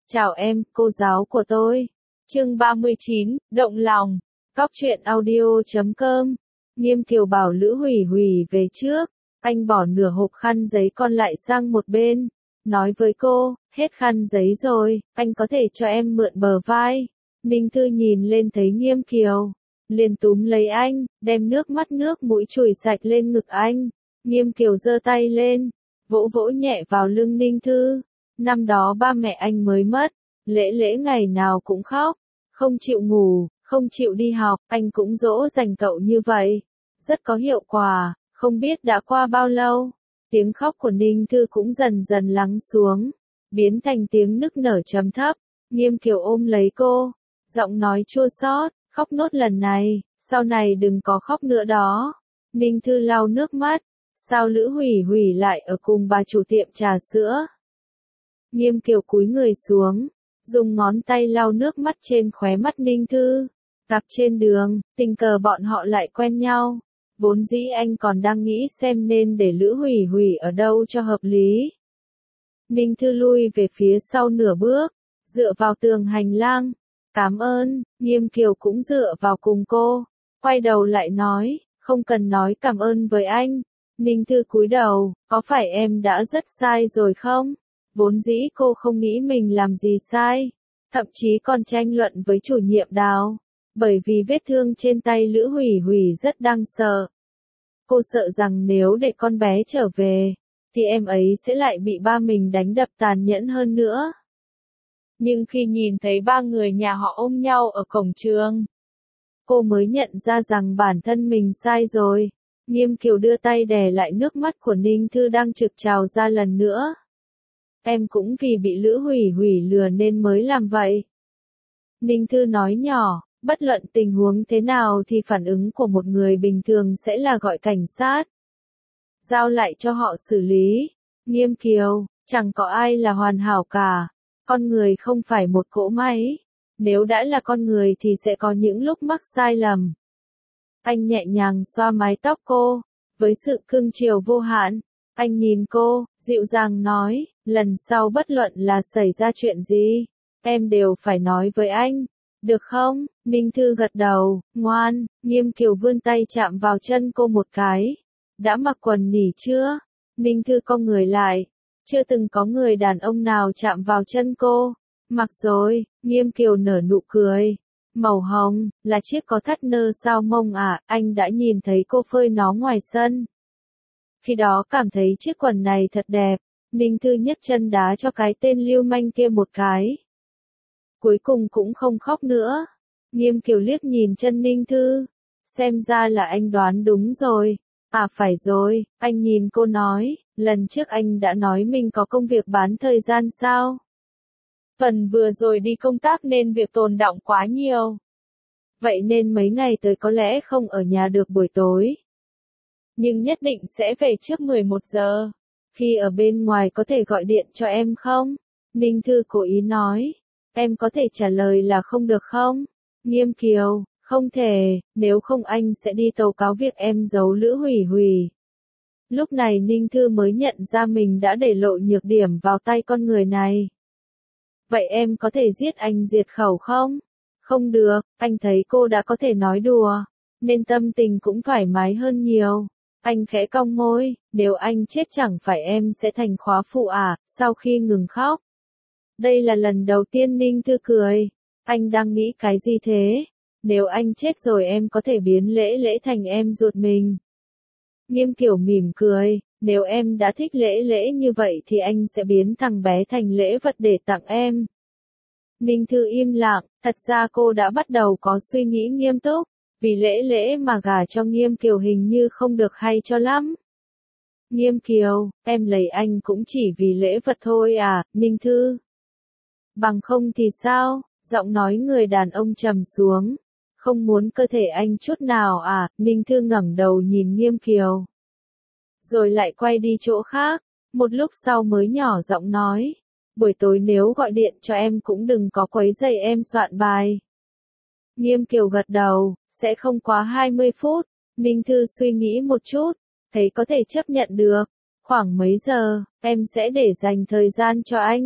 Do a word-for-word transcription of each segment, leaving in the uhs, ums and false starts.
Chào em, cô giáo của tôi. Chương ba mươi chín, động lòng. Cóc truyện audio chấm com. Nghiêm Kiều bảo Lữ Hủy Hủy về trước. Anh bỏ nửa hộp khăn giấy còn lại sang một bên. Nói với cô, hết khăn giấy rồi, anh có thể cho em mượn bờ vai. Ninh Thư nhìn lên thấy Nghiêm Kiều. Liền túm lấy anh, đem nước mắt nước mũi chùi sạch lên ngực anh. Nghiêm Kiều giơ tay lên, vỗ vỗ nhẹ vào lưng Ninh Thư. Năm đó ba mẹ anh mới mất, Lễ Lễ ngày nào cũng khóc, không chịu ngủ, không chịu đi học, anh cũng dỗ dành cậu như vậy. Rất có hiệu quả, không biết đã qua bao lâu, tiếng khóc của Ninh Thư cũng dần dần lắng xuống, biến thành tiếng nức nở trầm thấp. Nghiêm Kiều ôm lấy cô, giọng nói chua xót, khóc nốt lần này, sau này đừng có khóc nữa đó. Ninh Thư lau nước mắt, sao Lữ Hủy Hủy lại ở cùng bà chủ tiệm trà sữa? Nghiêm Kiều cúi người xuống, dùng ngón tay lau nước mắt trên khóe mắt Ninh Thư. Gặp trên đường, tình cờ bọn họ lại quen nhau. Vốn dĩ anh còn đang nghĩ xem nên để Lữ Hủy Hủy ở đâu cho hợp lý. Ninh Thư lui về phía sau nửa bước, dựa vào tường hành lang. Cảm ơn. Nghiêm Kiều cũng dựa vào cùng cô. Quay đầu lại nói, không cần nói cảm ơn với anh. Ninh Thư cúi đầu, có phải em đã rất sai rồi không? Vốn dĩ cô không nghĩ mình làm gì sai, thậm chí còn tranh luận với chủ nhiệm Đào, bởi vì vết thương trên tay Lữ Hủy Hủy rất đáng sợ. Cô sợ rằng nếu để con bé trở về, thì em ấy sẽ lại bị ba mình đánh đập tàn nhẫn hơn nữa. Nhưng khi nhìn thấy ba người nhà họ ôm nhau ở cổng trường, cô mới nhận ra rằng bản thân mình sai rồi. Nghiêm Kiều đưa tay đè lại nước mắt của Ninh Thư đang trực trào ra lần nữa. Em cũng vì bị Lữ Hủy Hủy lừa nên mới làm vậy. Ninh Thư nói nhỏ, bất luận tình huống thế nào thì phản ứng của một người bình thường sẽ là gọi cảnh sát. Giao lại cho họ xử lý. Nghiêm Kiều, chẳng có ai là hoàn hảo cả. Con người không phải một cỗ máy. Nếu đã là con người thì sẽ có những lúc mắc sai lầm. Anh nhẹ nhàng xoa mái tóc cô, với sự cưng chiều vô hạn. Anh nhìn cô, dịu dàng nói, lần sau bất luận là xảy ra chuyện gì, em đều phải nói với anh, được không? Ninh Thư gật đầu, ngoan. Nghiêm Kiều vươn tay chạm vào chân cô một cái. Đã mặc quần nỉ chưa? Ninh Thư cong người lại, chưa từng có người đàn ông nào chạm vào chân cô. Mặc rồi. Nghiêm Kiều nở nụ cười. Màu hồng, là chiếc có thắt nơ sao mông à, anh đã nhìn thấy cô phơi nó ngoài sân. Khi đó cảm thấy chiếc quần này thật đẹp. Ninh Thư nhấc chân đá cho cái tên lưu manh kia một cái. Cuối cùng cũng không khóc nữa. Nghiêm Kiều liếc nhìn chân Ninh Thư. Xem ra là anh đoán đúng rồi. À phải rồi, anh nhìn cô nói, lần trước anh đã nói mình có công việc bán thời gian sao? Phần vừa rồi đi công tác nên việc tồn đọng quá nhiều. Vậy nên mấy ngày tới có lẽ không ở nhà được buổi tối. Nhưng nhất định sẽ về trước mười một giờ. Khi ở bên ngoài có thể gọi điện cho em không? Ninh Thư cố ý nói. Em có thể trả lời là không được không? Nghiêm Kiều, không thể, nếu không anh sẽ đi tố cáo việc em giấu Lữ Hủy Hủy. Lúc này Ninh Thư mới nhận ra mình đã để lộ nhược điểm vào tay con người này. Vậy em có thể giết anh diệt khẩu không? Không được, anh thấy cô đã có thể nói đùa, nên tâm tình cũng thoải mái hơn nhiều. Anh khẽ cong môi, nếu anh chết chẳng phải em sẽ thành khóa phụ à, sau khi ngừng khóc. Đây là lần đầu tiên Ninh Thư cười. Anh đang nghĩ cái gì thế? Nếu anh chết rồi em có thể biến Lễ Lễ thành em ruột mình. Nghiêm Kiều mỉm cười, nếu em đã thích Lễ Lễ như vậy thì anh sẽ biến thằng bé thành lễ vật để tặng em. Ninh Thư im lặng, thật ra cô đã bắt đầu có suy nghĩ nghiêm túc. Vì Lễ Lễ mà gả cho Nghiêm Kiều hình như không được hay cho lắm. Nghiêm Kiều, em lấy anh cũng chỉ vì lễ vật thôi à, Ninh Thư. Bằng không thì sao? Giọng nói người đàn ông trầm xuống. Không muốn cơ thể anh chút nào à, Ninh Thư ngẩng đầu nhìn Nghiêm Kiều. Rồi lại quay đi chỗ khác, một lúc sau mới nhỏ giọng nói. Buổi tối nếu gọi điện cho em cũng đừng có quấy rầy em soạn bài. Nghiêm Kiều gật đầu, sẽ không quá hai mươi phút. Ninh Thư suy nghĩ một chút, thấy có thể chấp nhận được. Khoảng mấy giờ, em sẽ để dành thời gian cho anh.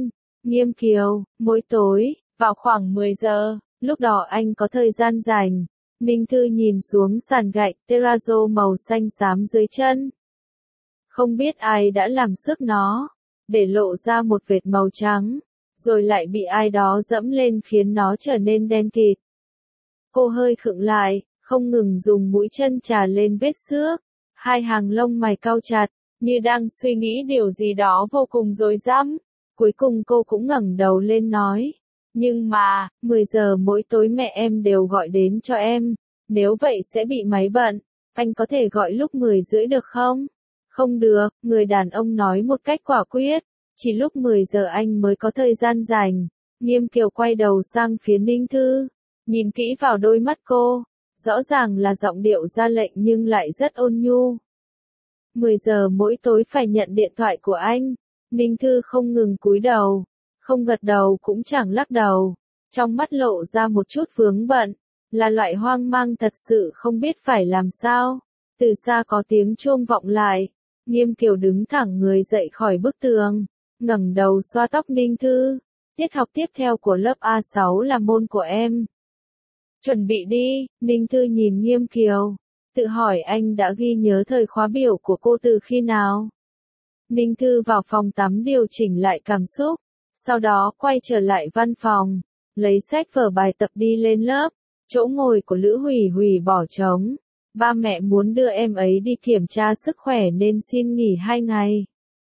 Nghiêm Kiều, mỗi tối, vào khoảng mười giờ, lúc đó anh có thời gian rảnh. Ninh Thư nhìn xuống sàn gạch terrazzo màu xanh xám dưới chân. Không biết ai đã làm xước nó, để lộ ra một vệt màu trắng, rồi lại bị ai đó dẫm lên khiến nó trở nên đen kịt. Cô hơi khựng lại, không ngừng dùng mũi chân chà lên vết xước, hai hàng lông mày cau chặt, như đang suy nghĩ điều gì đó vô cùng rối rắm. Cuối cùng cô cũng ngẩng đầu lên nói, nhưng mà, mười giờ mỗi tối mẹ em đều gọi đến cho em, nếu vậy sẽ bị máy bận, anh có thể gọi lúc mười rưỡi được không? Không được, người đàn ông nói một cách quả quyết, chỉ lúc mười giờ anh mới có thời gian rảnh. Nghiêm Kiều quay đầu sang phía Ninh Thư, nhìn kỹ vào đôi mắt cô, rõ ràng là giọng điệu ra lệnh nhưng lại rất ôn nhu. mười giờ mỗi tối phải nhận điện thoại của anh. Ninh Thư không ngừng cúi đầu, không gật đầu cũng chẳng lắc đầu, trong mắt lộ ra một chút vướng bận, là loại hoang mang thật sự không biết phải làm sao. Từ xa có tiếng chuông vọng lại, Nghiêm Kiều đứng thẳng người dậy khỏi bức tường, ngẩng đầu xoa tóc Ninh Thư. Tiết học tiếp theo của lớp A sáu là môn của em. Chuẩn bị đi, Ninh Thư nhìn Nghiêm Kiều, tự hỏi anh đã ghi nhớ thời khóa biểu của cô từ khi nào. Ninh Thư vào phòng tắm điều chỉnh lại cảm xúc, sau đó quay trở lại văn phòng, lấy sách vở bài tập đi lên lớp. Chỗ ngồi của Lữ Hủy Hủy bỏ trống. Ba mẹ muốn đưa em ấy đi kiểm tra sức khỏe nên xin nghỉ hai ngày.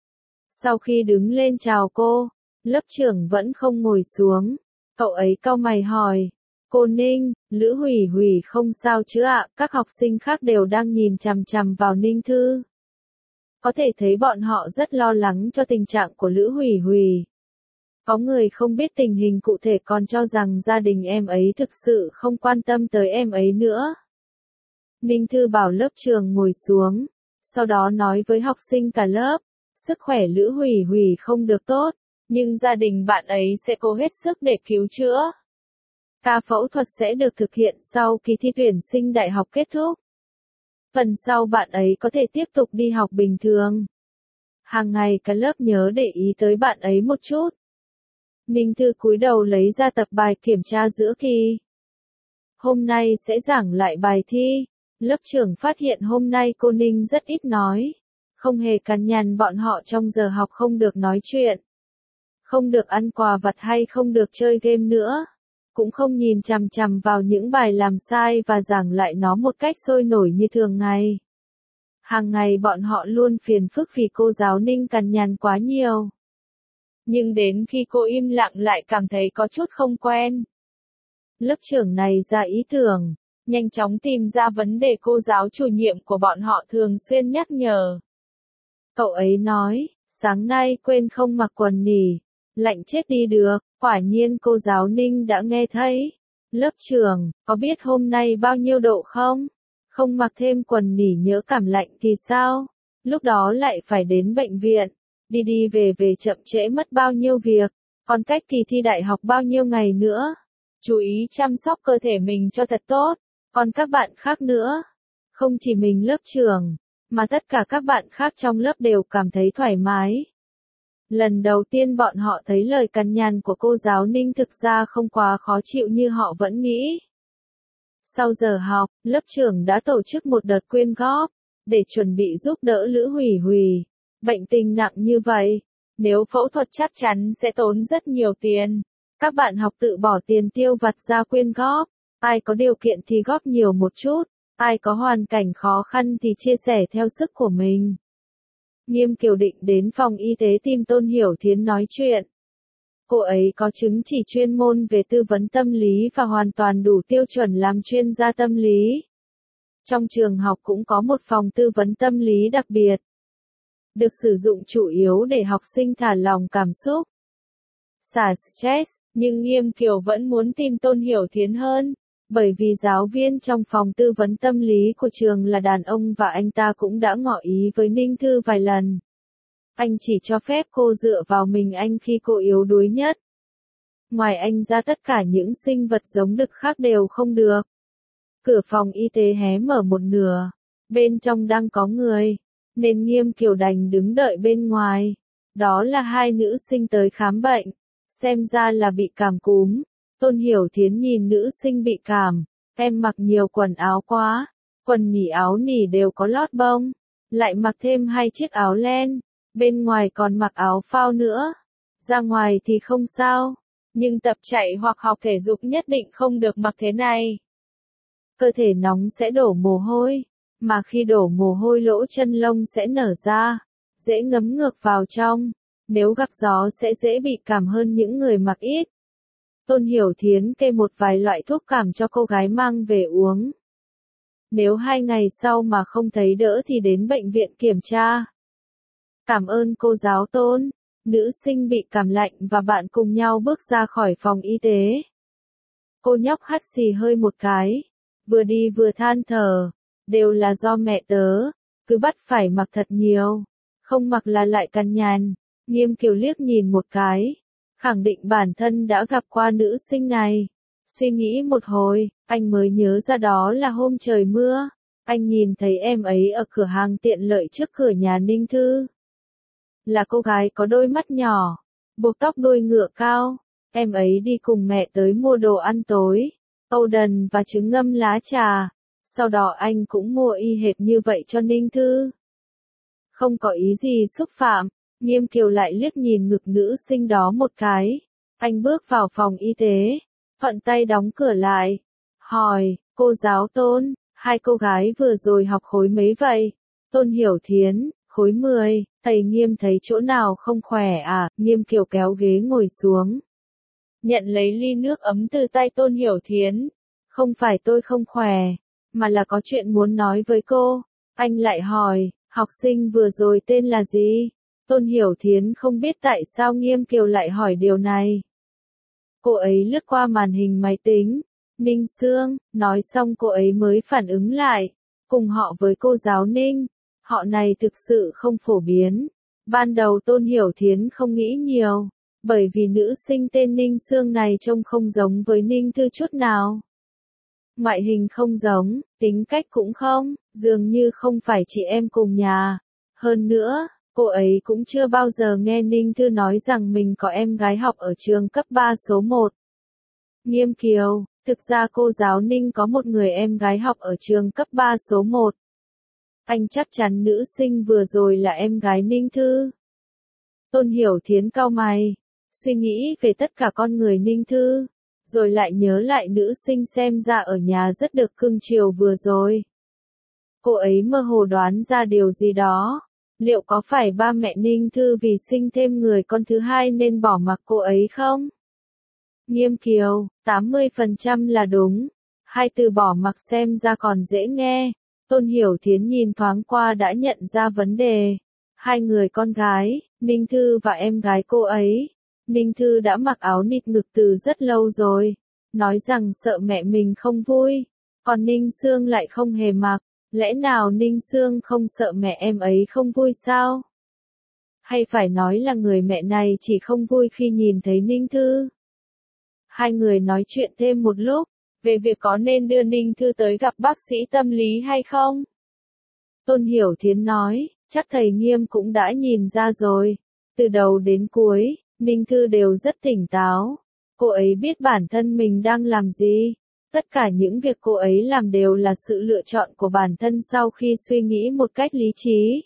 Sau khi đứng lên chào cô, lớp trưởng vẫn không ngồi xuống. Cậu ấy cau mày hỏi, cô Ninh, Lữ Hủy Hủy không sao chứ ạ? Các học sinh khác đều đang nhìn chằm chằm vào Ninh Thư. Có thể thấy bọn họ rất lo lắng cho tình trạng của Lữ Hủy Hủy. Có người không biết tình hình cụ thể còn cho rằng gia đình em ấy thực sự không quan tâm tới em ấy nữa. Ninh Thư bảo lớp trưởng ngồi xuống, sau đó nói với học sinh cả lớp, sức khỏe Lữ Hủy Hủy không được tốt, nhưng gia đình bạn ấy sẽ cố hết sức để cứu chữa. Ca phẫu thuật sẽ được thực hiện sau kỳ thi tuyển sinh đại học kết thúc. Phần sau bạn ấy có thể tiếp tục đi học bình thường. Hàng ngày cả lớp nhớ để ý tới bạn ấy một chút. Ninh Thư cúi đầu lấy ra tập bài kiểm tra giữa kỳ. Hôm nay sẽ giảng lại bài thi. Lớp trưởng phát hiện hôm nay cô Ninh rất ít nói. Không hề cằn nhằn bọn họ trong giờ học, không được nói chuyện. Không được ăn quà vặt hay không được chơi game nữa. Cũng không nhìn chằm chằm vào những bài làm sai và giảng lại nó một cách sôi nổi như thường ngày. Hàng ngày bọn họ luôn phiền phức vì cô giáo Ninh cằn nhằn quá nhiều. Nhưng đến khi cô im lặng lại cảm thấy có chút không quen. Lớp trưởng này ra ý tưởng, nhanh chóng tìm ra vấn đề cô giáo chủ nhiệm của bọn họ thường xuyên nhắc nhở. Cậu ấy nói, sáng nay quên không mặc quần nỉ, lạnh chết đi được. Quả nhiên cô giáo Ninh đã nghe thấy. Lớp trưởng, có biết hôm nay bao nhiêu độ không? Không mặc thêm quần nỉ nhỡ cảm lạnh thì sao? Lúc đó lại phải đến bệnh viện. Đi đi về về chậm trễ mất bao nhiêu việc. Còn cách kỳ thi đại học bao nhiêu ngày nữa. Chú ý chăm sóc cơ thể mình cho thật tốt. Còn các bạn khác nữa. Không chỉ mình lớp trưởng, mà tất cả các bạn khác trong lớp đều cảm thấy thoải mái. Lần đầu tiên bọn họ thấy lời cằn nhằn của cô giáo Ninh thực ra không quá khó chịu như họ vẫn nghĩ. Sau giờ học, lớp trưởng đã tổ chức một đợt quyên góp, để chuẩn bị giúp đỡ Lữ Hủy Hủy. Bệnh tình nặng như vậy, nếu phẫu thuật chắc chắn sẽ tốn rất nhiều tiền. Các bạn học tự bỏ tiền tiêu vặt ra quyên góp, ai có điều kiện thì góp nhiều một chút, ai có hoàn cảnh khó khăn thì chia sẻ theo sức của mình. Nghiêm Kiều định đến phòng y tế tìm Tôn Hiểu Thiến nói chuyện. Cô ấy có chứng chỉ chuyên môn về tư vấn tâm lý và hoàn toàn đủ tiêu chuẩn làm chuyên gia tâm lý. Trong trường học cũng có một phòng tư vấn tâm lý đặc biệt, được sử dụng chủ yếu để học sinh thả lỏng cảm xúc, xả stress, nhưng Nghiêm Kiều vẫn muốn tìm Tôn Hiểu Thiến hơn. Bởi vì giáo viên trong phòng tư vấn tâm lý của trường là đàn ông và anh ta cũng đã ngỏ ý với Ninh Thư vài lần. Anh chỉ cho phép cô dựa vào mình anh khi cô yếu đuối nhất. Ngoài anh ra tất cả những sinh vật giống đực khác đều không được. Cửa phòng y tế hé mở một nửa. Bên trong đang có người, nên Nghiêm Kiều đành đứng đợi bên ngoài. Đó là hai nữ sinh tới khám bệnh. xem ra là bị cảm cúm. Tôn Hiểu Thiến nhìn nữ sinh bị cảm, em mặc nhiều quần áo quá, quần nỉ áo nỉ đều có lót bông, lại mặc thêm hai chiếc áo len, bên ngoài còn mặc áo phao nữa. Ra ngoài thì không sao, nhưng tập chạy hoặc học thể dục nhất định không được mặc thế này. Cơ thể nóng sẽ đổ mồ hôi, mà khi đổ mồ hôi lỗ chân lông sẽ nở ra, dễ ngấm ngược vào trong, nếu gặp gió sẽ dễ bị cảm hơn những người mặc ít. Tôn Hiểu Thiến kê một vài loại thuốc cảm cho cô gái mang về uống. Nếu hai ngày sau mà không thấy đỡ thì đến bệnh viện kiểm tra. Cảm ơn cô giáo Tôn. Nữ sinh bị cảm lạnh và bạn cùng nhau bước ra khỏi phòng y tế. Cô nhóc hắt xì hơi một cái, vừa đi vừa than thở, đều là do mẹ tớ, cứ bắt phải mặc thật nhiều, không mặc là lại cằn nhằn. Nghiêm Kiều liếc nhìn một cái, khẳng định bản thân đã gặp qua nữ sinh này. Suy nghĩ một hồi, anh mới nhớ ra đó là hôm trời mưa, anh nhìn thấy em ấy ở cửa hàng tiện lợi trước cửa nhà Ninh Thư. Là cô gái có đôi mắt nhỏ, buộc tóc đuôi ngựa cao, em ấy đi cùng mẹ tới mua đồ ăn tối, âu đần và trứng ngâm lá trà, sau đó anh cũng mua y hệt như vậy cho Ninh Thư. Không có ý gì xúc phạm, Nghiêm Kiều lại liếc nhìn ngực nữ sinh đó một cái, anh bước vào phòng y tế, thuận tay đóng cửa lại, hỏi, cô giáo Tôn, hai cô gái vừa rồi học khối mấy vậy? Tôn Hiểu Thiến, khối mười, thầy Nghiêm thấy chỗ nào không khỏe à? Nghiêm Kiều kéo ghế ngồi xuống, nhận lấy ly nước ấm từ tay Tôn Hiểu Thiến. Không phải tôi không khỏe, mà là có chuyện muốn nói với cô. Anh lại hỏi, học sinh vừa rồi tên là gì? Tôn Hiểu Thiến không biết tại sao Nghiêm Kiều lại hỏi điều này. Cô ấy lướt qua màn hình máy tính. Ninh Sương, nói xong cô ấy mới phản ứng lại. Cùng họ với cô giáo Ninh. Họ này thực sự không phổ biến. Ban đầu Tôn Hiểu Thiến không nghĩ nhiều, bởi vì nữ sinh tên Ninh Sương này trông không giống với Ninh Thư chút nào. Ngoại hình không giống, tính cách cũng không, dường như không phải chị em cùng nhà. Hơn nữa, cô ấy cũng chưa bao giờ nghe Ninh Thư nói rằng mình có em gái học ở trường cấp ba số một. Nghiêm Kiều, thực ra cô giáo Ninh có một người em gái học ở trường cấp ba số một. Anh chắc chắn nữ sinh vừa rồi là em gái Ninh Thư. Tôn Hiểu Thiến cau mày, suy nghĩ về tất cả con người Ninh Thư, rồi lại nhớ lại nữ sinh xem ra ở nhà rất được cưng chiều vừa rồi. Cô ấy mơ hồ đoán ra điều gì đó. Liệu có phải ba mẹ Ninh Thư vì sinh thêm người con thứ hai nên bỏ mặc cô ấy không? Nghiêm Kiều, tám mươi phần trăm là đúng. Hai từ bỏ mặc xem ra còn dễ nghe. Tôn Hiểu Thiến nhìn thoáng qua đã nhận ra vấn đề. Hai người con gái, Ninh Thư và em gái cô ấy. Ninh Thư đã mặc áo nịt ngực từ rất lâu rồi. Nói rằng sợ mẹ mình không vui. Còn Ninh Sương lại không hề mặc. Lẽ nào Ninh Sương không sợ mẹ em ấy không vui sao? Hay phải nói là người mẹ này chỉ không vui khi nhìn thấy Ninh Thư? Hai người nói chuyện thêm một lúc, về việc có nên đưa Ninh Thư tới gặp bác sĩ tâm lý hay không? Tôn Hiểu Thiến nói, chắc thầy Nghiêm cũng đã nhìn ra rồi. Từ đầu đến cuối, Ninh Thư đều rất tỉnh táo. Cô ấy biết bản thân mình đang làm gì. Tất cả những việc cô ấy làm đều là sự lựa chọn của bản thân sau khi suy nghĩ một cách lý trí.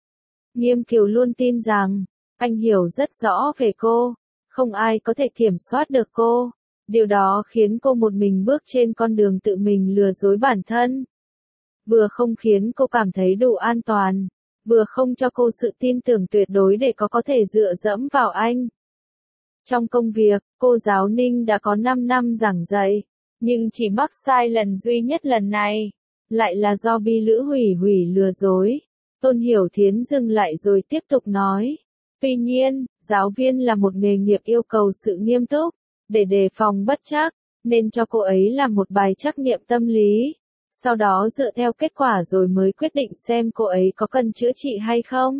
Nghiêm Kiều luôn tin rằng, anh hiểu rất rõ về cô, không ai có thể kiểm soát được cô. Điều đó khiến cô một mình bước trên con đường tự mình lừa dối bản thân. Vừa không khiến cô cảm thấy đủ an toàn, vừa không cho cô sự tin tưởng tuyệt đối để có có thể dựa dẫm vào anh. Trong công việc, cô giáo Ninh đã có năm năm giảng dạy, nhưng chỉ mắc sai lần duy nhất lần này, lại là do Bi Lữ Hủy Hủy lừa dối. Tôn Hiểu Thiến dừng lại rồi tiếp tục nói. Tuy nhiên, giáo viên là một nghề nghiệp yêu cầu sự nghiêm túc, để đề phòng bất trắc, nên cho cô ấy làm một bài trắc nghiệm tâm lý. Sau đó dựa theo kết quả rồi mới quyết định xem cô ấy có cần chữa trị hay không.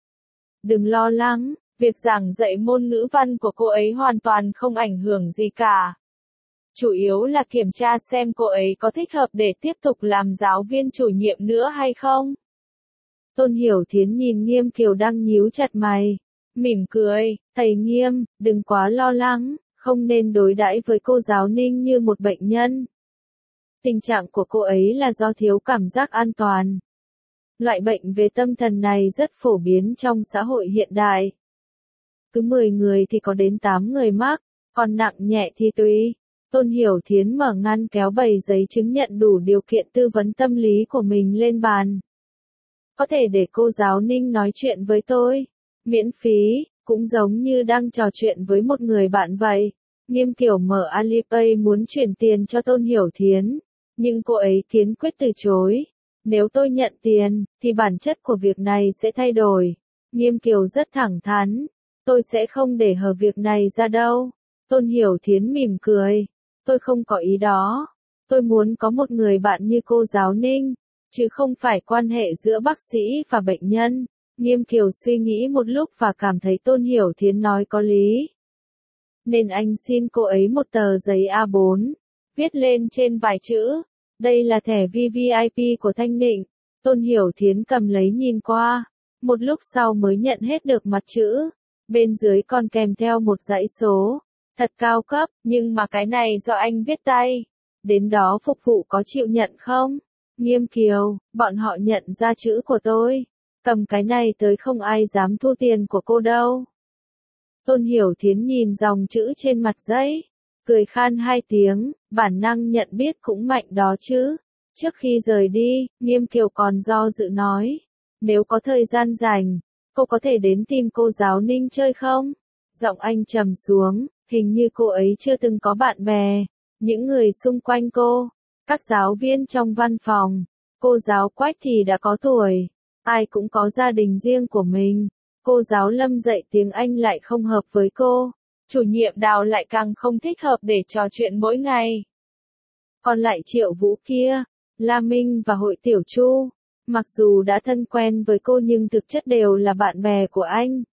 Đừng lo lắng, việc giảng dạy môn ngữ văn của cô ấy hoàn toàn không ảnh hưởng gì cả. Chủ yếu là kiểm tra xem cô ấy có thích hợp để tiếp tục làm giáo viên chủ nhiệm nữa hay không. Tôn Hiểu Thiến nhìn Nghiêm Kiều đang nhíu chặt mày, mỉm cười, Thầy Nghiêm, đừng quá lo lắng, không nên đối đãi với cô giáo Ninh như một bệnh nhân. Tình trạng của cô ấy là do thiếu cảm giác an toàn. Loại bệnh về tâm thần này rất phổ biến trong xã hội hiện đại. Cứ mười người thì có đến tám người mắc, còn nặng nhẹ thì tùy. Tôn Hiểu Thiến mở ngăn kéo bày giấy chứng nhận đủ điều kiện tư vấn tâm lý của mình lên bàn. Có thể để cô giáo Ninh nói chuyện với tôi. Miễn phí, cũng giống như đang trò chuyện với một người bạn vậy. Nghiêm Kiều mở Alipay muốn chuyển tiền cho Tôn Hiểu Thiến. Nhưng cô ấy kiên quyết từ chối. Nếu tôi nhận tiền, thì bản chất của việc này sẽ thay đổi. Nghiêm Kiều rất thẳng thắn. Tôi sẽ không để hở việc này ra đâu. Tôn Hiểu Thiến mỉm cười. Tôi không có ý đó. Tôi muốn có một người bạn như cô giáo Ninh, chứ không phải quan hệ giữa bác sĩ và bệnh nhân. Nghiêm Kiều suy nghĩ một lúc và cảm thấy Tôn Hiểu Thiến nói có lý. Nên anh xin cô ấy một tờ giấy A bốn, viết lên trên vài chữ. Đây là thẻ vê vê i pê của Thanh Nịnh. Tôn Hiểu Thiến cầm lấy nhìn qua. Một lúc sau mới nhận hết được mặt chữ. Bên dưới còn kèm theo một dãy số. Thật cao cấp, nhưng mà cái này do anh viết tay. Đến đó phục vụ có chịu nhận không? Nghiêm Kiều, bọn họ nhận ra chữ của tôi. Cầm cái này tới không ai dám thu tiền của cô đâu. Tôn Hiểu Thiến nhìn dòng chữ trên mặt giấy. Cười khan hai tiếng, bản năng nhận biết cũng mạnh đó chứ. Trước khi rời đi, Nghiêm Kiều còn do dự nói. Nếu có thời gian rảnh, cô có thể đến tìm cô giáo Ninh chơi không? Giọng anh trầm xuống, hình như cô ấy chưa từng có bạn bè. Những người xung quanh cô, các giáo viên trong văn phòng, cô giáo Quách thì đã có tuổi. Ai cũng có gia đình riêng của mình. Cô giáo Lâm dạy tiếng Anh lại không hợp với cô. Chủ nhiệm Đào lại càng không thích hợp để trò chuyện mỗi ngày. Còn lại Triệu Vũ kia, La Minh và Hội Tiểu Chu, mặc dù đã thân quen với cô nhưng thực chất đều là bạn bè của anh.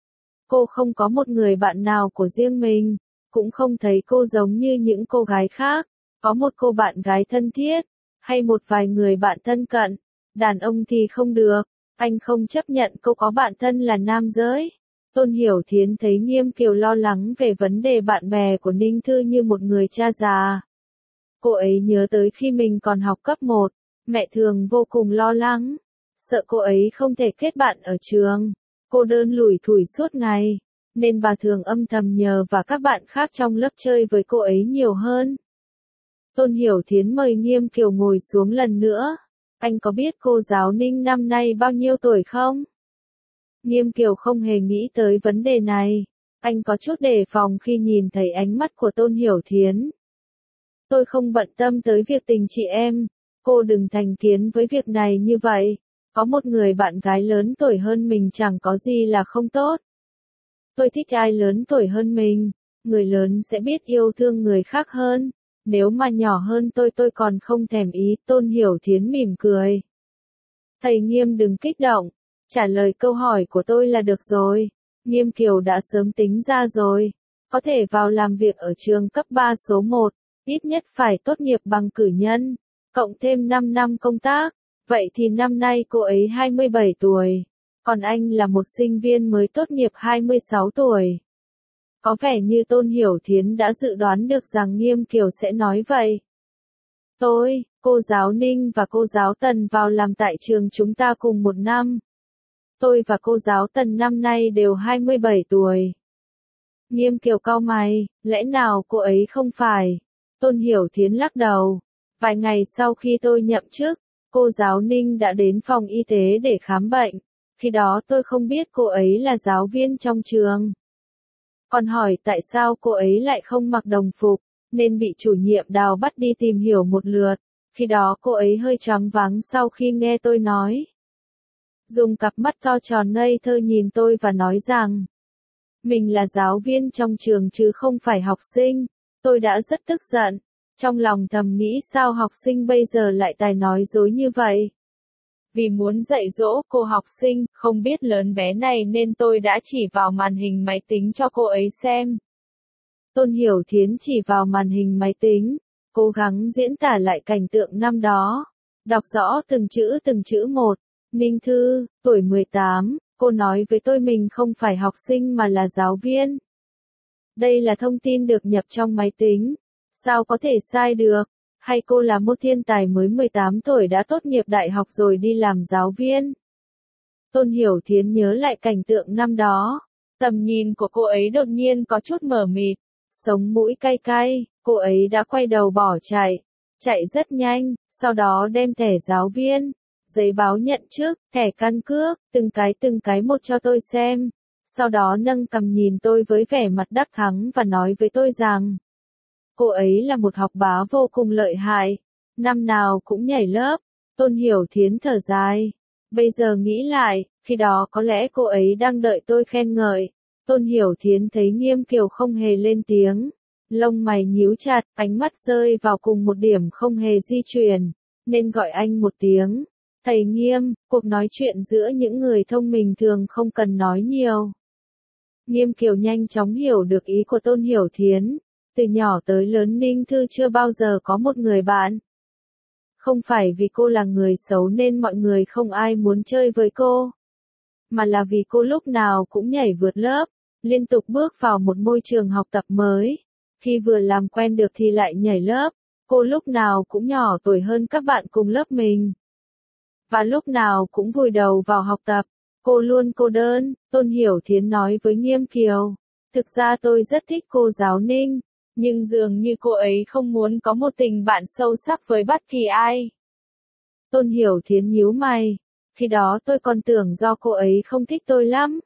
Cô không có một người bạn nào của riêng mình, cũng không thấy cô giống như những cô gái khác, có một cô bạn gái thân thiết, hay một vài người bạn thân cận. Đàn ông thì không được, anh không chấp nhận cô có bạn thân là nam giới. Tôn Hiểu Thiến thấy Nghiêm Kiều lo lắng về vấn đề bạn bè của Ninh Thư như một người cha già. Cô ấy nhớ tới khi mình còn học cấp một, mẹ thường vô cùng lo lắng, sợ cô ấy không thể kết bạn ở trường. Cô đơn lủi thủi suốt ngày, nên bà thường âm thầm nhờ và các bạn khác trong lớp chơi với cô ấy nhiều hơn. Tôn Hiểu Thiến mời Nghiêm Kiều ngồi xuống lần nữa. Anh có biết cô giáo Ninh năm nay bao nhiêu tuổi không? Nghiêm Kiều không hề nghĩ tới vấn đề này. Anh có chút đề phòng khi nhìn thấy ánh mắt của Tôn Hiểu Thiến. Tôi không bận tâm tới việc tình chị em. Cô đừng thành kiến với việc này như vậy. Có một người bạn gái lớn tuổi hơn mình chẳng có gì là không tốt. Tôi thích ai lớn tuổi hơn mình. Người lớn sẽ biết yêu thương người khác hơn. Nếu mà nhỏ hơn tôi tôi còn không thèm ý. Tôn Hiểu Thiến mỉm cười. Thầy Nghiêm đừng kích động. Trả lời câu hỏi của tôi là được rồi. Nghiêm Kiều đã sớm tính ra rồi. Có thể vào làm việc ở trường cấp ba số một. Ít nhất phải tốt nghiệp bằng cử nhân. Cộng thêm năm năm công tác. Vậy thì năm nay cô ấy hai mươi bảy tuổi. Còn anh là một sinh viên mới tốt nghiệp hai mươi sáu tuổi. Có vẻ như Tôn Hiểu Thiến đã dự đoán được rằng Nghiêm Kiều sẽ nói vậy. Tôi, cô giáo Ninh và cô giáo Tần vào làm tại trường chúng ta cùng một năm. Tôi và cô giáo Tần năm nay đều hai mươi bảy tuổi. Nghiêm Kiều cau mày, lẽ nào cô ấy không phải? Tôn Hiểu Thiến lắc đầu. Vài ngày sau khi tôi nhậm chức, cô giáo Ninh đã đến phòng y tế để khám bệnh. Khi đó tôi không biết cô ấy là giáo viên trong trường. Còn hỏi tại sao cô ấy lại không mặc đồng phục, nên bị chủ nhiệm Đào bắt đi tìm hiểu một lượt. Khi đó cô ấy hơi choáng váng sau khi nghe tôi nói. Dùng cặp mắt to tròn ngây thơ nhìn tôi và nói rằng, mình là giáo viên trong trường chứ không phải học sinh. Tôi đã rất tức giận, trong lòng thầm nghĩ sao học sinh bây giờ lại tài nói dối như vậy. Vì muốn dạy dỗ cô học sinh, không biết lớn bé này nên tôi đã chỉ vào màn hình máy tính cho cô ấy xem. Tôn Hiểu Thiến chỉ vào màn hình máy tính, cố gắng diễn tả lại cảnh tượng năm đó. Đọc rõ từng chữ từng chữ một. Ninh Thư, tuổi mười tám, Cô nói với tôi mình không phải học sinh mà là giáo viên. Đây là thông tin được nhập trong máy tính. Sao có thể sai được? Hay cô là một thiên tài mới mười tám tuổi đã tốt nghiệp đại học rồi đi làm giáo viên? Tôn Hiểu Thiến nhớ lại cảnh tượng năm đó. Tầm nhìn của cô ấy đột nhiên có chút mờ mịt. Sống mũi cay cay, cô ấy đã quay đầu bỏ chạy. Chạy rất nhanh, sau đó đem thẻ giáo viên, giấy báo nhận chức, thẻ căn cước, từng cái từng cái một cho tôi xem. Sau đó nâng cằm nhìn tôi với vẻ mặt đắc thắng và nói với tôi rằng, cô ấy là một học bá vô cùng lợi hại, năm nào cũng nhảy lớp. Tôn Hiểu Thiến thở dài. Bây giờ nghĩ lại, khi đó có lẽ cô ấy đang đợi tôi khen ngợi. Tôn Hiểu Thiến thấy Nghiêm Kiều không hề lên tiếng. Lông mày nhíu chặt, ánh mắt rơi vào cùng một điểm không hề di chuyển, nên gọi anh một tiếng. Thầy Nghiêm, cuộc nói chuyện giữa những người thông minh thường không cần nói nhiều. Nghiêm Kiều nhanh chóng hiểu được ý của Tôn Hiểu Thiến. Từ nhỏ tới lớn Ninh Thư chưa bao giờ có một người bạn. Không phải vì cô là người xấu nên mọi người không ai muốn chơi với cô. Mà là vì cô lúc nào cũng nhảy vượt lớp, liên tục bước vào một môi trường học tập mới. Khi vừa làm quen được thì lại nhảy lớp, cô lúc nào cũng nhỏ tuổi hơn các bạn cùng lớp mình. Và lúc nào cũng vùi đầu vào học tập, cô luôn cô đơn. Tôn Hiểu Thiến nói với Nghiêm Kiều. Thực ra tôi rất thích cô giáo Ninh, nhưng dường như cô ấy không muốn có một tình bạn sâu sắc với bất kỳ ai. Tôn Hiểu Thiến nhíu mày. Khi đó tôi còn tưởng do cô ấy không thích tôi lắm.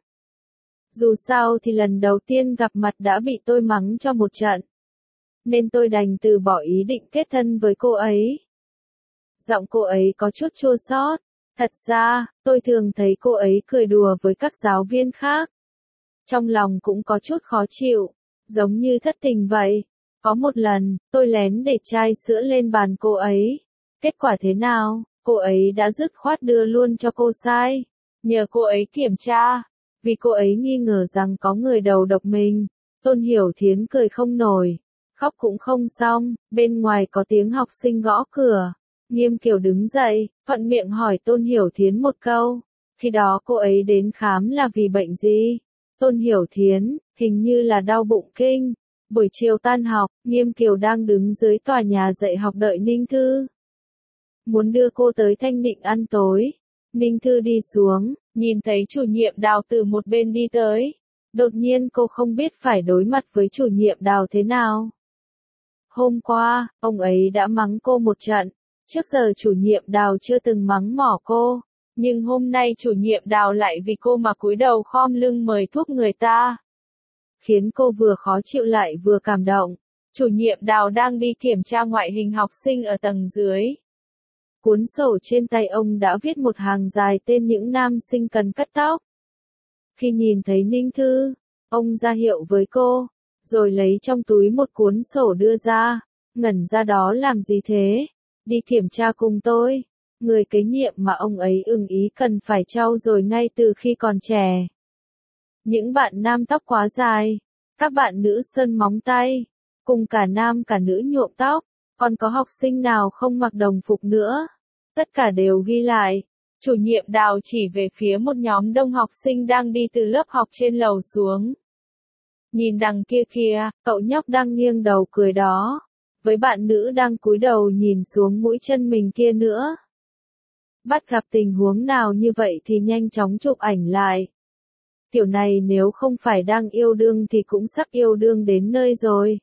Dù sao thì lần đầu tiên gặp mặt đã bị tôi mắng cho một trận. Nên tôi đành từ bỏ ý định kết thân với cô ấy. Giọng cô ấy có chút chua xót. Thật ra, tôi thường thấy cô ấy cười đùa với các giáo viên khác. Trong lòng cũng có chút khó chịu, giống như thất tình vậy. Có một lần, tôi lén để chai sữa lên bàn cô ấy. Kết quả thế nào? Cô ấy đã dứt khoát đưa luôn cho cô sai. Nhờ cô ấy kiểm tra. Vì cô ấy nghi ngờ rằng có người đầu độc mình. Tôn Hiểu Thiến cười không nổi. Khóc cũng không xong. Bên ngoài có tiếng học sinh gõ cửa. Nghiêm Kiều đứng dậy, thuận miệng hỏi Tôn Hiểu Thiến một câu. Khi đó cô ấy đến khám là vì bệnh gì? Tôn Hiểu Thiến, hình như là đau bụng kinh. Buổi chiều tan học, Nghiêm Kiều đang đứng dưới tòa nhà dạy học đợi Ninh Thư. Muốn đưa cô tới Thanh Định ăn tối. Ninh Thư đi xuống, nhìn thấy chủ nhiệm Đào từ một bên đi tới. Đột nhiên cô không biết phải đối mặt với chủ nhiệm Đào thế nào. Hôm qua, ông ấy đã mắng cô một trận. Trước giờ chủ nhiệm Đào chưa từng mắng mỏ cô. Nhưng hôm nay chủ nhiệm Đào lại vì cô mà cúi đầu khom lưng mời thuốc người ta. Khiến cô vừa khó chịu lại vừa cảm động. Chủ nhiệm Đào đang đi kiểm tra ngoại hình học sinh ở tầng dưới. Cuốn sổ trên tay ông đã viết một hàng dài tên những nam sinh cần cắt tóc. Khi nhìn thấy Ninh Thư, ông ra hiệu với cô, rồi lấy trong túi một cuốn sổ đưa ra. Ngẩn ra đó làm gì thế? Đi kiểm tra cùng tôi. Người kế nhiệm mà ông ấy ưng ý cần phải trau dồi ngay từ khi còn trẻ. Những bạn nam tóc quá dài, các bạn nữ sơn móng tay, cùng cả nam cả nữ nhuộm tóc, còn có học sinh nào không mặc đồng phục nữa. Tất cả đều ghi lại. Chủ nhiệm Đào chỉ về phía một nhóm đông học sinh đang đi từ lớp học trên lầu xuống. Nhìn đằng kia kìa, cậu nhóc đang nghiêng đầu cười đó. Với bạn nữ đang cúi đầu nhìn xuống mũi chân mình kia nữa. Bắt gặp tình huống nào như vậy thì nhanh chóng chụp ảnh lại. Kiểu này nếu không phải đang yêu đương thì cũng sắp yêu đương đến nơi rồi.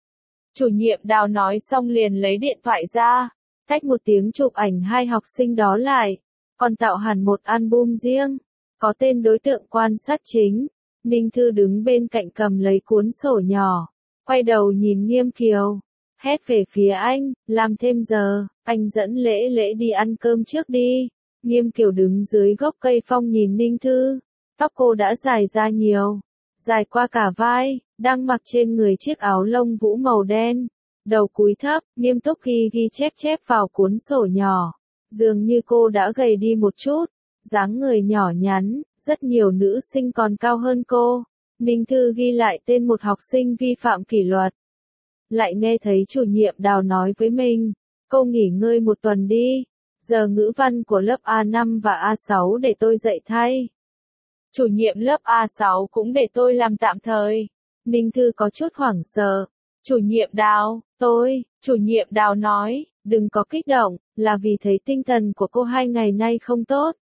Chủ nhiệm Đào nói xong liền lấy điện thoại ra, tách một tiếng chụp ảnh hai học sinh đó lại, còn tạo hẳn một album riêng, có tên đối tượng quan sát chính. Ninh Thư đứng bên cạnh cầm lấy cuốn sổ nhỏ, quay đầu nhìn Nghiêm Kiều, hét về phía anh, làm thêm giờ, anh dẫn Lễ Lễ đi ăn cơm trước đi. Nghiêm Kiều đứng dưới gốc cây phong nhìn Ninh Thư, tóc cô đã dài ra nhiều, dài qua cả vai, đang mặc trên người chiếc áo lông vũ màu đen, đầu cúi thấp, nghiêm túc ghi ghi chép chép vào cuốn sổ nhỏ. Dường như cô đã gầy đi một chút, dáng người nhỏ nhắn, rất nhiều nữ sinh còn cao hơn cô. Ninh Thư ghi lại tên một học sinh vi phạm kỷ luật. Lại nghe thấy chủ nhiệm Đào nói với mình, cô nghỉ ngơi một tuần đi, giờ ngữ văn của lớp A năm và A sáu để tôi dạy thay. Chủ nhiệm lớp A sáu cũng để tôi làm tạm thời. Ninh Thư có chút hoảng sợ. Chủ nhiệm Đào, tôi, chủ nhiệm Đào nói, đừng có kích động, là vì thấy tinh thần của cô hai ngày nay không tốt.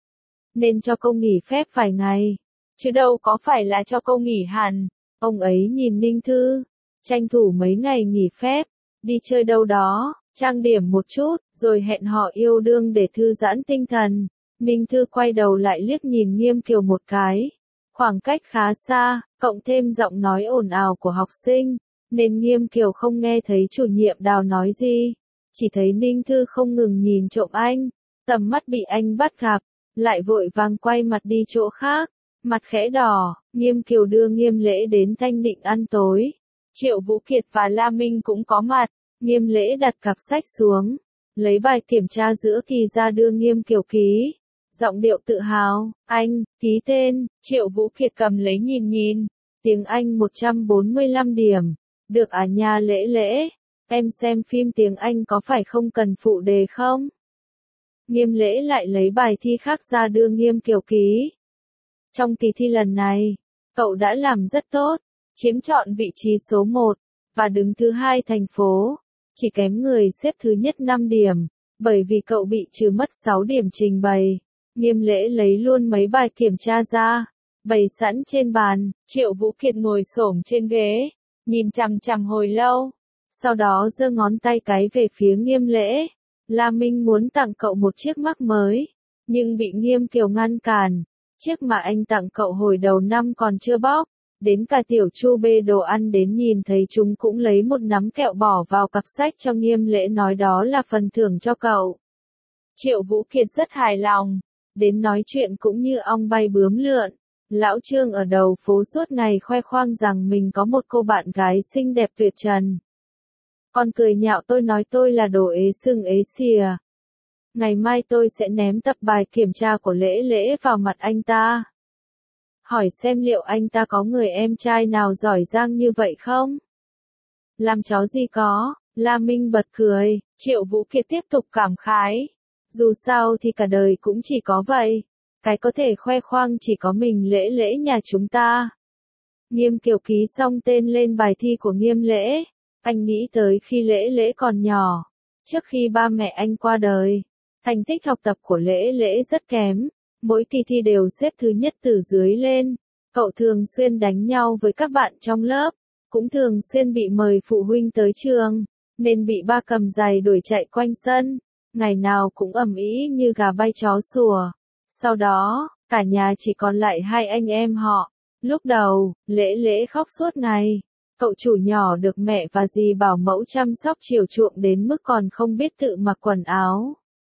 Nên cho cô nghỉ phép vài ngày. Chứ đâu có phải là cho cô nghỉ hẳn. Ông ấy nhìn Ninh Thư, tranh thủ mấy ngày nghỉ phép, đi chơi đâu đó, trang điểm một chút, rồi hẹn hò yêu đương để thư giãn tinh thần. Ninh Thư quay đầu lại liếc nhìn Nghiêm Kiều một cái. Khoảng cách khá xa, cộng thêm giọng nói ồn ào của học sinh, nên Nghiêm Kiều không nghe thấy chủ nhiệm Đào nói gì. Chỉ thấy Ninh Thư không ngừng nhìn trộm anh, tầm mắt bị anh bắt gặp, lại vội vàng quay mặt đi chỗ khác, mặt khẽ đỏ. Nghiêm Kiều đưa Nghiêm Lễ đến Thanh Định ăn tối. Triệu Vũ Kiệt và La Minh cũng có mặt. Nghiêm Lễ đặt cặp sách xuống, lấy bài kiểm tra giữa kỳ ra đưa Nghiêm Kiều ký. Giọng điệu tự hào, anh, ký tên. Triệu Vũ Kiệt cầm lấy nhìn nhìn. Tiếng Anh một trăm bốn mươi lăm điểm. Được à nha Lễ Lễ. Em xem phim tiếng Anh có phải không cần phụ đề không? Nghiêm Lễ lại lấy bài thi khác ra đưa Nghiêm Kiều ký. Trong kỳ thi lần này, cậu đã làm rất tốt, chiếm trọn vị trí số một, và đứng thứ hai thành phố, chỉ kém người xếp thứ nhất năm điểm, bởi vì cậu bị trừ mất sáu điểm trình bày. Nghiêm Lễ lấy luôn mấy bài kiểm tra ra, bày sẵn trên bàn. Triệu Vũ Kiệt ngồi xổm trên ghế, nhìn chằm chằm hồi lâu, sau đó giơ ngón tay cái về phía Nghiêm Lễ. La Minh muốn tặng cậu một chiếc Mac mới, nhưng bị Nghiêm Kiều ngăn cản. Chiếc mà anh tặng cậu hồi đầu năm còn chưa bóc, đến cả tiểu Chu bê đồ ăn đến nhìn thấy chúng cũng lấy một nắm kẹo bỏ vào cặp sách cho Nghiêm Lễ, nói đó là phần thưởng cho cậu. Triệu Vũ Kiệt rất hài lòng, đến nói chuyện cũng như ong bay bướm lượn. Lão Trương ở đầu phố suốt ngày khoe khoang rằng mình có một cô bạn gái xinh đẹp tuyệt trần. Còn cười nhạo tôi nói tôi là đồ ế sưng ế xìa. Ngày mai tôi sẽ ném tập bài kiểm tra của Lễ Lễ vào mặt anh ta. Hỏi xem liệu anh ta có người em trai nào giỏi giang như vậy không? Làm chó gì có, La Minh bật cười. Triệu Vũ Kiệt tiếp tục cảm khái. Dù sao thì cả đời cũng chỉ có vậy. Cái có thể khoe khoang chỉ có mình Lễ Lễ nhà chúng ta. Nghiêm Kiều ký xong tên lên bài thi của Nghiêm Lễ. Anh nghĩ tới khi Lễ Lễ còn nhỏ, trước khi ba mẹ anh qua đời. Thành tích học tập của Lễ Lễ rất kém, mỗi kỳ thi đều xếp thứ nhất từ dưới lên. Cậu thường xuyên đánh nhau với các bạn trong lớp, cũng thường xuyên bị mời phụ huynh tới trường, nên bị ba cầm giày đuổi chạy quanh sân, ngày nào cũng ầm ĩ như gà bay chó sủa. Sau đó, cả nhà chỉ còn lại hai anh em họ. Lúc đầu, Lễ Lễ khóc suốt ngày. Cậu chủ nhỏ được mẹ và dì bảo mẫu chăm sóc chiều chuộng đến mức còn không biết tự mặc quần áo.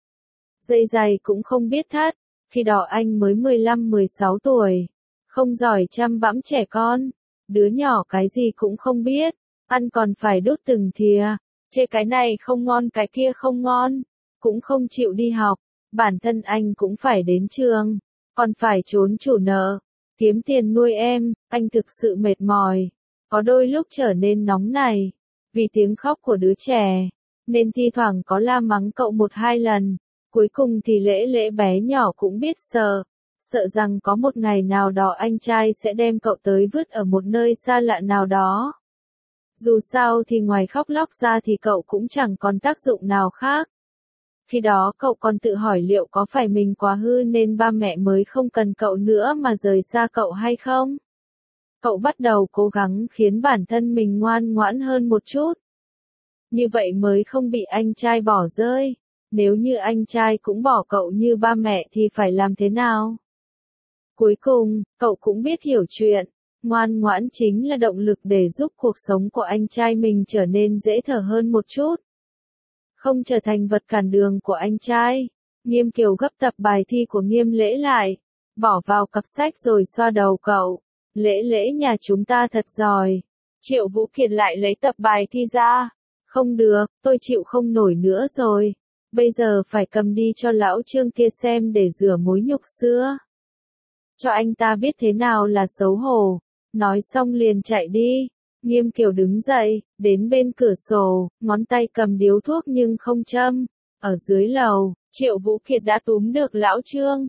Dây giày cũng không biết thắt, khi đó anh mới mười lăm mười sáu tuổi, không giỏi chăm bẵm trẻ con, đứa nhỏ cái gì cũng không biết, ăn còn phải đút từng thìa, chê cái này không ngon cái kia không ngon, cũng không chịu đi học, bản thân anh cũng phải đến trường, còn phải trốn chủ nợ, kiếm tiền nuôi em, anh thực sự mệt mỏi, có đôi lúc trở nên nóng này, vì tiếng khóc của đứa trẻ, nên thi thoảng có la mắng cậu một hai lần. Cuối cùng thì Lễ Lễ bé nhỏ cũng biết sợ, sợ rằng có một ngày nào đó anh trai sẽ đem cậu tới vứt ở một nơi xa lạ nào đó. Dù sao thì ngoài khóc lóc ra thì cậu cũng chẳng còn tác dụng nào khác. Khi đó cậu còn tự hỏi liệu có phải mình quá hư nên ba mẹ mới không cần cậu nữa mà rời xa cậu hay không? Cậu bắt đầu cố gắng khiến bản thân mình ngoan ngoãn hơn một chút. Như vậy mới không bị anh trai bỏ rơi. Nếu như anh trai cũng bỏ cậu như ba mẹ thì phải làm thế nào? Cuối cùng, cậu cũng biết hiểu chuyện. Ngoan ngoãn chính là động lực để giúp cuộc sống của anh trai mình trở nên dễ thở hơn một chút. Không trở thành vật cản đường của anh trai. Nghiêm Kiều gấp tập bài thi của Nghiêm Lễ lại, bỏ vào cặp sách rồi xoa đầu cậu. Lễ Lễ nhà chúng ta thật giỏi. Triệu Vũ Kiệt lại lấy tập bài thi ra. Không được, tôi chịu không nổi nữa rồi. Bây giờ phải cầm đi cho lão Trương kia xem để rửa mối nhục xưa. Cho anh ta biết thế nào là xấu hổ. Nói xong liền chạy đi. Nghiêm Kiều đứng dậy, đến bên cửa sổ, ngón tay cầm điếu thuốc nhưng không châm. Ở dưới lầu, Triệu Vũ Kiệt đã túm được lão Trương.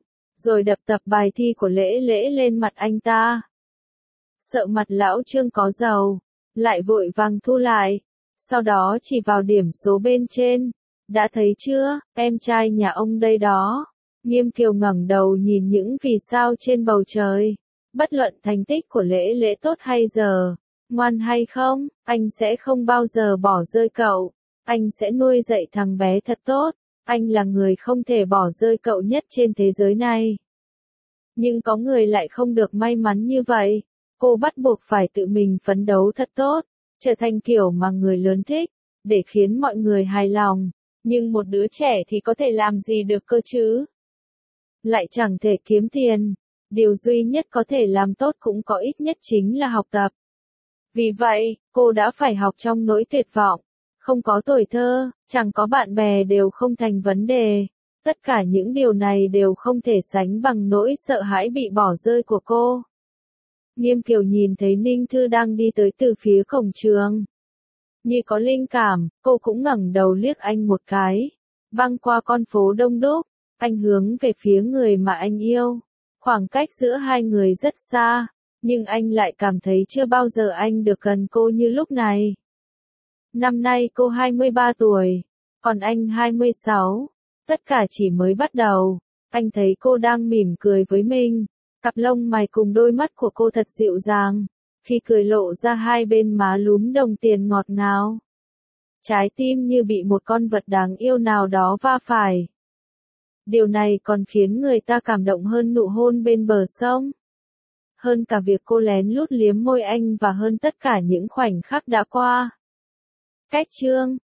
rồi đập tập bài thi của Lễ Lễ lên mặt anh ta. Sợ mặt lão Trương có dầu, lại vội vàng thu lại, sau đó chỉ vào điểm số bên trên. Đã thấy chưa, em trai nhà ông đây đó. Nghiêm Kiều ngẩng đầu nhìn những vì sao trên bầu trời. Bất luận thành tích của Lễ Lễ tốt hay giờ, ngoan hay không, anh sẽ không bao giờ bỏ rơi cậu. Anh sẽ nuôi dạy thằng bé thật tốt. Anh là người không thể bỏ rơi cậu nhất trên thế giới này. Nhưng có người lại không được may mắn như vậy. Cô bắt buộc phải tự mình phấn đấu thật tốt, trở thành kiểu mà người lớn thích, để khiến mọi người hài lòng. Nhưng một đứa trẻ thì có thể làm gì được cơ chứ? Lại chẳng thể kiếm tiền. Điều duy nhất có thể làm tốt cũng có ít nhất chính là học tập. Vì vậy, cô đã phải học trong nỗi tuyệt vọng. Không có tuổi thơ, chẳng có bạn bè đều không thành vấn đề. Tất cả những điều này đều không thể sánh bằng nỗi sợ hãi bị bỏ rơi của cô. Nghiêm Kiều nhìn thấy Ninh Thư đang đi tới từ phía cổng trường. Như có linh cảm, cô cũng ngẩng đầu liếc anh một cái. Băng qua con phố đông đúc, anh hướng về phía người mà anh yêu. Khoảng cách giữa hai người rất xa, nhưng anh lại cảm thấy chưa bao giờ anh được gần cô như lúc này. Năm nay cô hai mươi ba tuổi, còn anh hai mươi sáu. Tất cả chỉ mới bắt đầu. Anh thấy cô đang mỉm cười với mình. Cặp lông mày cùng đôi mắt của cô thật dịu dàng. Khi cười lộ ra hai bên má lúm đồng tiền ngọt ngào. Trái tim như bị một con vật đáng yêu nào đó va phải. Điều này còn khiến người ta cảm động hơn nụ hôn bên bờ sông. Hơn cả việc cô lén lút liếm môi anh và hơn tất cả những khoảnh khắc đã qua. Cách chương